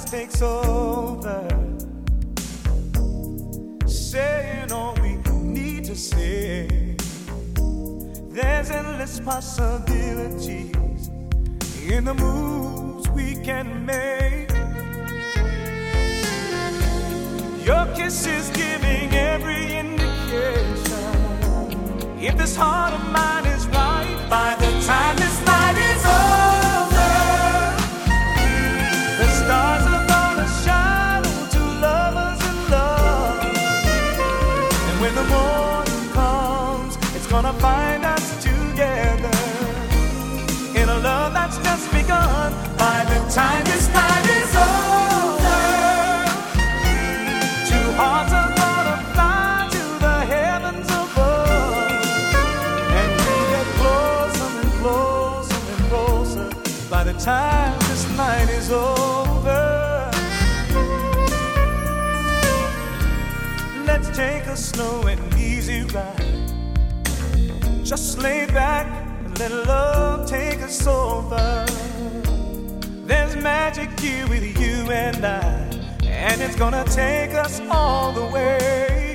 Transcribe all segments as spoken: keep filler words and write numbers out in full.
takes over, saying all we need to say. There's endless possibilities in the moves we can make. Your kiss is giving every indication. If this heart of mine is right, by the time this night is over, the stars are gonna shine on two lovers in love. And when the morning comes, it's gonna find us together in a love that's just begun. By the time this night is over, two hearts are gonna fly to the heavens above, and we get closer and closer and closer by the time this night is over. Let's take a slow and easy ride. Just lay back and let love take us over. There's magic here with you and I, and it's gonna take us all the way.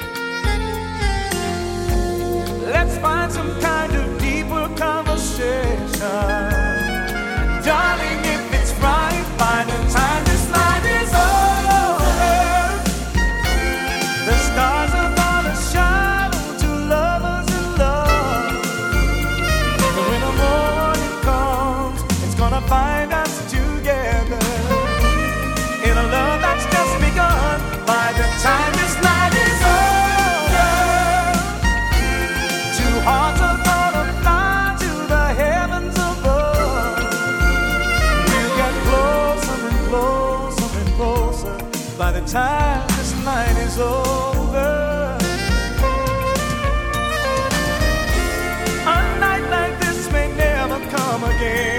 Let's find some kind of deeper conversation. Darling, if it's right, by the time this night is over, the stars are gonna shine on two lovers in love. And when the morning comes, it's gonna find us together in a love that's just begun. By the time this night is over, two hearts are gonna fly to the heavens above. We'll get closer and closer and closer by the time this night is over. A night like this may never come again.